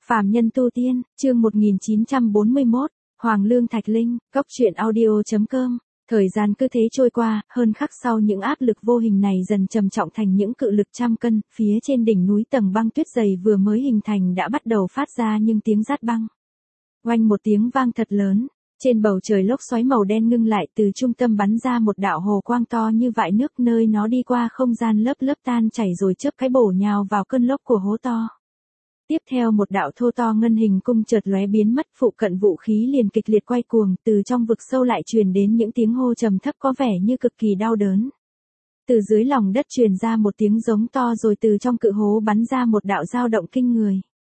Phàm nhân tu tiên, chương 1941, Hoàng Lương Thạch Linh, Cốc truyện audio.com. Thời gian cứ thế trôi qua, hơn khắc sau những áp lực vô hình này dần trầm trọng thành những cự lực trăm cân, phía trên đỉnh núi tầng băng tuyết dày vừa mới hình thành đã bắt đầu phát ra những tiếng rát băng. Oanh một tiếng vang thật lớn, trên bầu trời lốc xoáy màu đen ngưng lại, từ trung tâm bắn ra một đạo hồ quang to như vại nước, nơi nó đi qua không gian lớp lớp tan chảy rồi chớp cái bổ nhào vào cơn lốc của hố to. Tiếp theo một đạo thô to ngân hình cung chợt lóe biến mất, phụ cận vũ khí liền kịch liệt quay cuồng, từ trong vực sâu lại truyền đến những tiếng hô trầm thấp có vẻ như cực kỳ đau đớn. Từ dưới lòng đất truyền ra một tiếng giống to, rồi từ trong cự hố bắn ra một đạo dao động kinh người.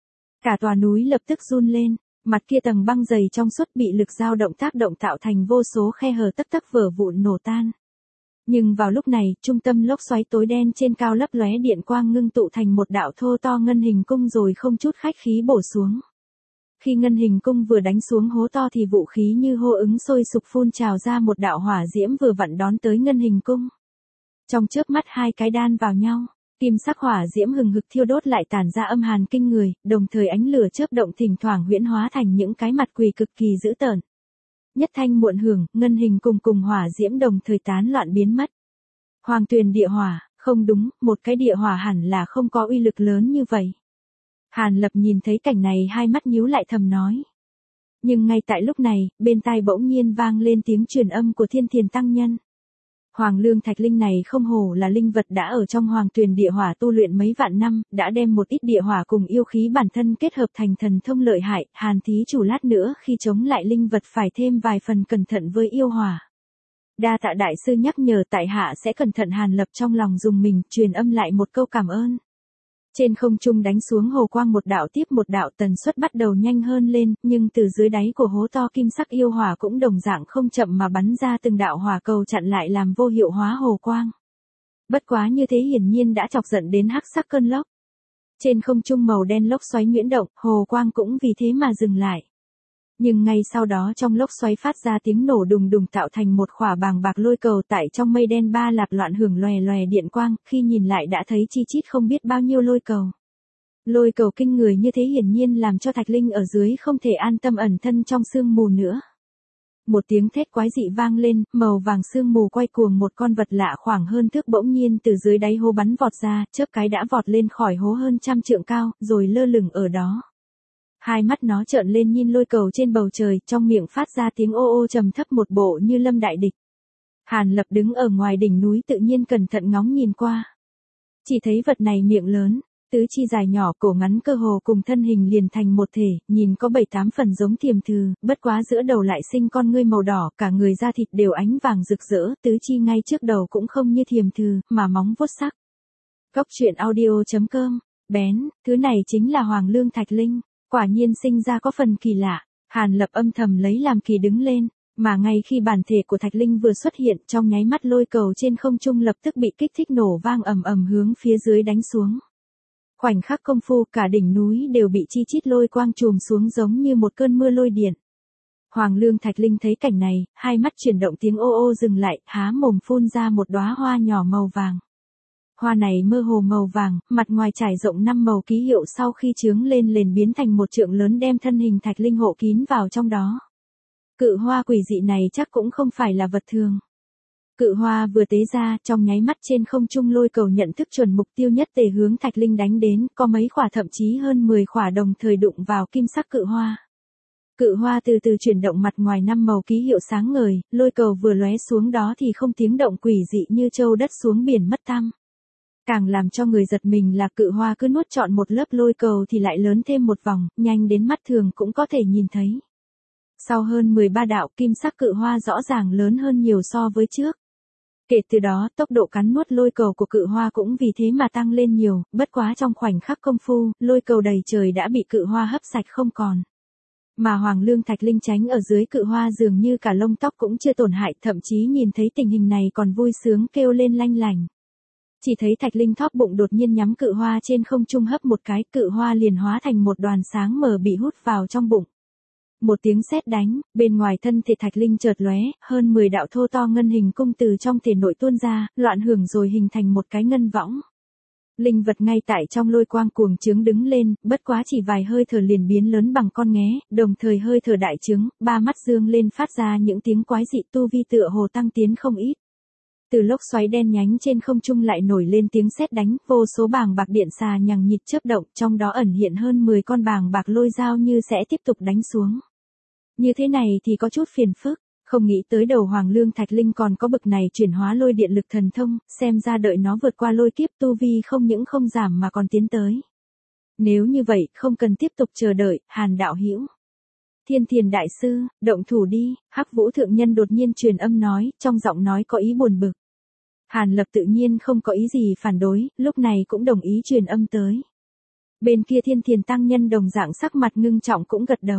Cả tòa núi lập tức run lên, mặt kia tầng băng dày trong suốt bị lực dao động tác động tạo thành vô số khe hở tấp tấp vỡ vụn nổ tan. Nhưng vào lúc này, trung tâm lốc xoáy tối đen trên cao lấp lóe điện quang ngưng tụ thành một đạo thô to ngân hình cung rồi không chút khách khí bổ xuống. Khi ngân hình cung vừa đánh xuống hố to thì vũ khí như hô ứng sôi sục phun trào ra một đạo hỏa diễm vừa vặn đón tới ngân hình cung. Trong chớp mắt hai cái đan vào nhau, kim sắc hỏa diễm hừng hực thiêu đốt lại tản ra âm hàn kinh người, đồng thời ánh lửa chớp động thỉnh thoảng huyễn hóa thành những cái mặt quỷ cực kỳ dữ tợn. Nhất thanh muộn hưởng, ngân hình cùng hỏa diễm đồng thời tán loạn biến mất. Hoàng tuyền địa hỏa, không đúng, một cái địa hỏa hẳn là không có uy lực lớn như vậy. Hàn Lập nhìn thấy cảnh này hai mắt nhíu lại thầm nói. Nhưng ngay tại lúc này, bên tai bỗng nhiên vang lên tiếng truyền âm của Thiên Thiền Tăng Nhân. Hoàng Lương Thạch Linh này không hổ là linh vật đã ở trong hoàng tuyền địa hỏa tu luyện mấy vạn năm, đã đem một ít địa hỏa cùng yêu khí bản thân kết hợp thành thần thông lợi hại. Hàn thí chủ lát nữa khi chống lại linh vật phải thêm vài phần cẩn thận với yêu hỏa. Đa tạ đại sư nhắc nhở, tại hạ sẽ cẩn thận. Hàn Lập trong lòng dùng mình, truyền âm lại một câu cảm ơn. Trên không trung đánh xuống hồ quang một đạo tiếp một đạo, tần suất bắt đầu nhanh hơn lên, nhưng từ dưới đáy của hố to kim sắc yêu hỏa cũng đồng dạng không chậm mà bắn ra từng đạo hỏa cầu chặn lại làm vô hiệu hóa hồ quang. Bất quá như thế hiển nhiên đã chọc giận đến hắc sắc cơn lốc. Trên không trung màu đen lốc xoáy nhuyễn động, hồ quang cũng vì thế mà dừng lại. Nhưng ngay sau đó trong lốc xoáy phát ra tiếng nổ đùng đùng tạo thành một khỏa bàng bạc lôi cầu, tại trong mây đen ba lạp loạn hưởng lòe lòe điện quang, khi nhìn lại đã thấy chi chít không biết bao nhiêu lôi cầu. Lôi cầu kinh người như thế hiển nhiên làm cho Thạch Linh ở dưới không thể an tâm ẩn thân trong sương mù nữa. Một tiếng thét quái dị vang lên, màu vàng sương mù quay cuồng, một con vật lạ khoảng hơn thước bỗng nhiên từ dưới đáy hố bắn vọt ra, chớp cái đã vọt lên khỏi hố hơn 100 trượng cao, rồi lơ lửng ở đó. Hai mắt nó trợn lên nhìn lôi cầu trên bầu trời, trong miệng phát ra tiếng ô ô trầm thấp một bộ như lâm đại địch. Hàn Lập đứng ở ngoài đỉnh núi tự nhiên cẩn thận ngóng nhìn qua. Chỉ thấy vật này miệng lớn, tứ chi dài nhỏ, cổ ngắn, cơ hồ cùng thân hình liền thành một thể, nhìn có 7-8 phần giống thiềm thừ, bất quá giữa đầu lại sinh con ngươi màu đỏ, cả người da thịt đều ánh vàng rực rỡ, tứ chi ngay trước đầu cũng không như thiềm thừ, mà móng vuốt sắc. Cốc truyện audio.com, bén, thứ này chính là Hoàng Lương Thạch Linh. Quả nhiên sinh ra có phần kỳ lạ, Hàn Lập âm thầm lấy làm kỳ đứng lên, mà ngay khi bản thể của Thạch Linh vừa xuất hiện, trong nháy mắt lôi cầu trên không trung lập tức bị kích thích nổ vang ầm ầm hướng phía dưới đánh xuống. Khoảnh khắc công phu cả đỉnh núi đều bị chi chít lôi quang trùm xuống giống như một cơn mưa lôi điện. Hoàng Lương Thạch Linh thấy cảnh này, hai mắt chuyển động, tiếng ô ô dừng lại, há mồm phun ra một đóa hoa nhỏ màu vàng. Hoa này mơ hồ màu vàng, mặt ngoài trải rộng 5 màu ký hiệu, sau khi chướng lên liền biến thành một trượng lớn đem thân hình Thạch Linh hộ kín vào trong đó. Cự hoa quỷ dị này chắc cũng không phải là vật thường. Cự hoa vừa tế ra, trong nháy mắt trên không trung lôi cầu nhận thức chuẩn mục tiêu nhất tề hướng Thạch Linh đánh đến, có mấy khỏa thậm chí hơn 10 khỏa đồng thời đụng vào kim sắc cự hoa. Cự hoa từ từ chuyển động, mặt ngoài 5 màu ký hiệu sáng ngời, lôi cầu vừa lóe xuống đó thì không tiếng động, quỷ dị như trâu đất xuống biển mất tăm. Càng làm cho người giật mình là cự hoa cứ nuốt trọn một lớp lôi cầu thì lại lớn thêm một vòng, nhanh đến mắt thường cũng có thể nhìn thấy. Sau hơn 13 đạo, kim sắc cự hoa rõ ràng lớn hơn nhiều so với trước. Kể từ đó, tốc độ cắn nuốt lôi cầu của cự hoa cũng vì thế mà tăng lên nhiều, bất quá trong khoảnh khắc công phu, lôi cầu đầy trời đã bị cự hoa hấp sạch không còn. Mà Hoàng Lương Thạch Linh tránh ở dưới cự hoa dường như cả lông tóc cũng chưa tổn hại, thậm chí nhìn thấy tình hình này còn vui sướng kêu lên lanh lành. Chỉ thấy Thạch Linh thóp bụng đột nhiên nhắm cự hoa trên không trung hấp một cái, cự hoa liền hóa thành một đoàn sáng mờ bị hút vào trong bụng. Một tiếng sét đánh, bên ngoài thân thể Thạch Linh chợt lóe, hơn 10 đạo thô to ngân hình cung từ trong thể nội tuôn ra, loạn hưởng rồi hình thành một cái ngân võng. Linh vật ngay tại trong lôi quang cuồng trướng đứng lên, bất quá chỉ vài hơi thở liền biến lớn bằng con nghé, đồng thời hơi thở đại trướng, ba mắt dương lên phát ra những tiếng quái dị, tu vi tựa hồ tăng tiến không ít. Từ lốc xoáy đen nhánh trên không trung lại nổi lên tiếng sét đánh, vô số bàng bạc điện xà nhằng nhịt chớp động, trong đó ẩn hiện hơn 10 con bàng bạc lôi dao như sẽ tiếp tục đánh xuống. Như thế này thì có chút phiền phức, không nghĩ tới đầu Hoàng Lương Thạch Linh còn có bực này chuyển hóa lôi điện lực thần thông, xem ra đợi nó vượt qua lôi kiếp tu vi không những không giảm mà còn tiến tới. Nếu như vậy, không cần tiếp tục chờ đợi, Hàn đạo hữu. Thiên Thiền đại sư, động thủ đi, Hắc Vũ thượng nhân đột nhiên truyền âm nói, trong giọng nói có ý buồn bực. Hàn Lập tự nhiên không có ý gì phản đối, lúc này cũng đồng ý truyền âm tới. Bên kia Thiên Thiền tăng nhân đồng dạng sắc mặt ngưng trọng cũng gật đầu.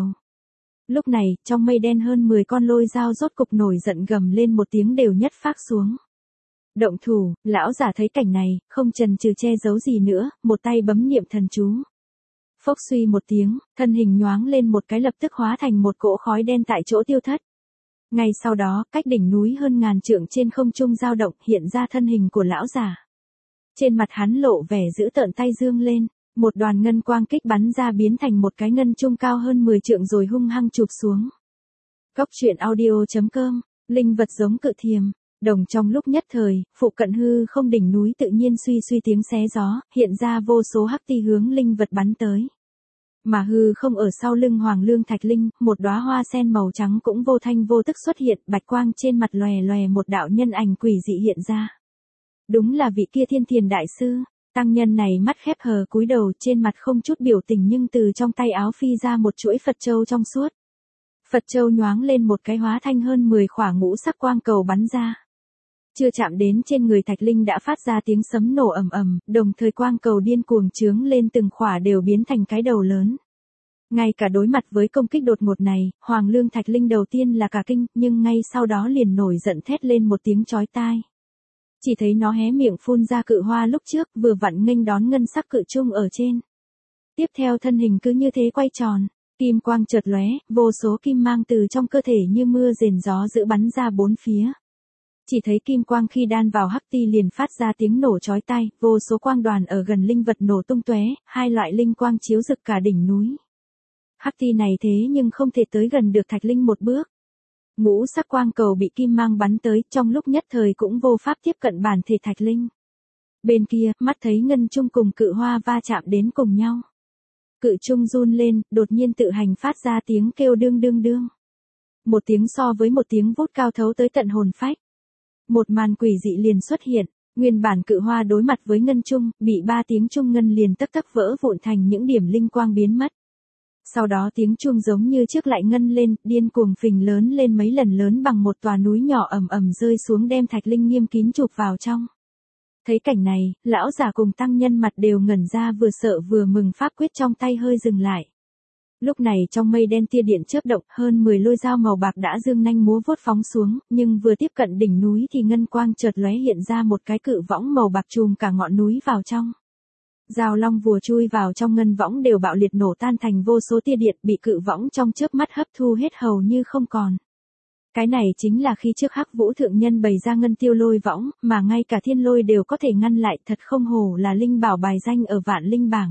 Lúc này, trong mây đen hơn 10 con lôi dao rốt cục nổi giận gầm lên một tiếng đều nhất phác xuống. Động thủ, lão giả thấy cảnh này, không chần chừ che giấu gì nữa, một tay bấm niệm thần chú. Phốc suy một tiếng, thân hình nhoáng lên một cái lập tức hóa thành một cỗ khói đen tại chỗ tiêu thất. Ngay sau đó, cách đỉnh núi hơn ngàn trượng trên không trung dao động hiện ra thân hình của lão giả. Trên mặt hắn lộ vẻ dữ tợn, tay dương lên, một đoàn ngân quang kích bắn ra biến thành một cái ngân trung cao hơn 10 trượng rồi hung hăng chụp xuống. Góc truyện audio.com, linh vật giống cự thiềm. Đồng trong lúc nhất thời, phụ cận hư không đỉnh núi tự nhiên suy suy tiếng xé gió, hiện ra vô số hắc ti hướng linh vật bắn tới. Mà hư không ở sau lưng Hoàng Lương Thạch Linh, một đóa hoa sen màu trắng cũng vô thanh vô tức xuất hiện, bạch quang trên mặt lòe lòe một đạo nhân ảnh quỷ dị hiện ra. Đúng là vị kia Thiên Thiền đại sư, tăng nhân này mắt khép hờ cúi đầu, trên mặt không chút biểu tình nhưng từ trong tay áo phi ra một chuỗi Phật châu trong suốt. Phật châu nhoáng lên một cái hóa thành hơn 10 khỏa ngũ sắc quang cầu bắn ra. Chưa chạm đến trên người Thạch Linh đã phát ra tiếng sấm nổ ầm ầm, đồng thời quang cầu điên cuồng chướng lên từng khỏa đều biến thành cái đầu lớn. Ngay cả đối mặt với công kích đột ngột này, Hoàng Lương Thạch Linh đầu tiên là cả kinh, nhưng ngay sau đó liền nổi giận thét lên một tiếng chói tai. Chỉ thấy nó hé miệng phun ra cự hoa lúc trước, vừa vặn nghênh đón ngân sắc cự trung ở trên. Tiếp theo thân hình cứ như thế quay tròn, kim quang chợt lóe, vô số kim mang từ trong cơ thể như mưa rền gió dữ bắn ra bốn phía. Chỉ thấy kim quang khi đan vào hắc ti liền phát ra tiếng nổ chói tai, vô số quang đoàn ở gần linh vật nổ tung tóe, hai loại linh quang chiếu rực cả đỉnh núi. Hắc ti này thế nhưng không thể tới gần được Thạch Linh một bước. Ngũ sắc quang cầu bị kim mang bắn tới, trong lúc nhất thời cũng vô pháp tiếp cận bản thể Thạch Linh. Bên kia, mắt thấy ngân trung cùng cự hoa va chạm đến cùng nhau. Cự trung run lên, đột nhiên tự hành phát ra tiếng kêu đương đương đương. Một tiếng so với một tiếng vút cao thấu tới tận hồn phách. Một màn quỷ dị liền xuất hiện, nguyên bản cự hoa đối mặt với ngân trung, bị ba tiếng trung ngân liền tấp tấp vỡ vụn thành những điểm linh quang biến mất. Sau đó tiếng chuông giống như trước lại ngân lên, điên cuồng phình lớn lên mấy lần lớn bằng một tòa núi nhỏ ầm ầm rơi xuống đem Thạch Linh nghiêm kín chụp vào trong. Thấy cảnh này, lão giả cùng tăng nhân mặt đều ngẩn ra, vừa sợ vừa mừng, pháp quyết trong tay hơi dừng lại. Lúc này trong mây đen tia điện chớp động, hơn 10 lôi dao màu bạc đã dương nanh múa vuốt phóng xuống, nhưng vừa tiếp cận đỉnh núi thì ngân quang chợt lóe hiện ra một cái cự võng màu bạc trùm cả ngọn núi vào trong. Dao long vùa chui vào trong ngân võng đều bạo liệt nổ tan thành vô số tia điện, bị cự võng trong chớp mắt hấp thu hết hầu như không còn. Cái này chính là khi trước Hắc Vũ thượng nhân bày ra ngân tiêu lôi võng, mà ngay cả thiên lôi đều có thể ngăn lại, thật không hổ là linh bảo bài danh ở vạn linh bảng.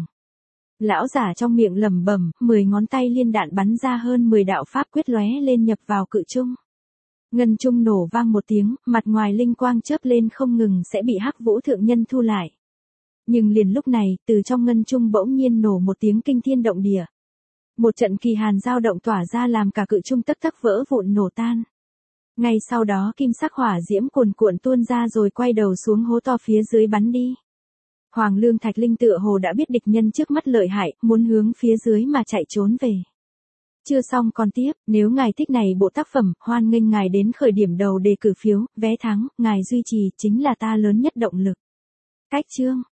Lão giả trong miệng lẩm bẩm, 10 ngón tay liên đạn bắn ra hơn 10 đạo pháp quyết lóe lên nhập vào cự trung. Ngân trung nổ vang một tiếng, mặt ngoài linh quang chớp lên không ngừng sẽ bị Hắc Vũ thượng nhân thu lại. Nhưng liền lúc này, từ trong ngân trung bỗng nhiên nổ một tiếng kinh thiên động địa. Một trận kỳ hàn dao động tỏa ra làm cả cự trung tất tắc vỡ vụn nổ tan. Ngay sau đó kim sắc hỏa diễm cuồn cuộn tuôn ra rồi quay đầu xuống hố to phía dưới bắn đi. Hoàng Lương Thạch Linh tựa hồ đã biết địch nhân trước mắt lợi hại, muốn hướng phía dưới mà chạy trốn về. Chưa xong còn tiếp, nếu ngài thích này bộ tác phẩm, hoan nghênh ngài đến khởi điểm đầu đề cử phiếu, vé thắng, ngài duy trì chính là ta lớn nhất động lực. Cách chương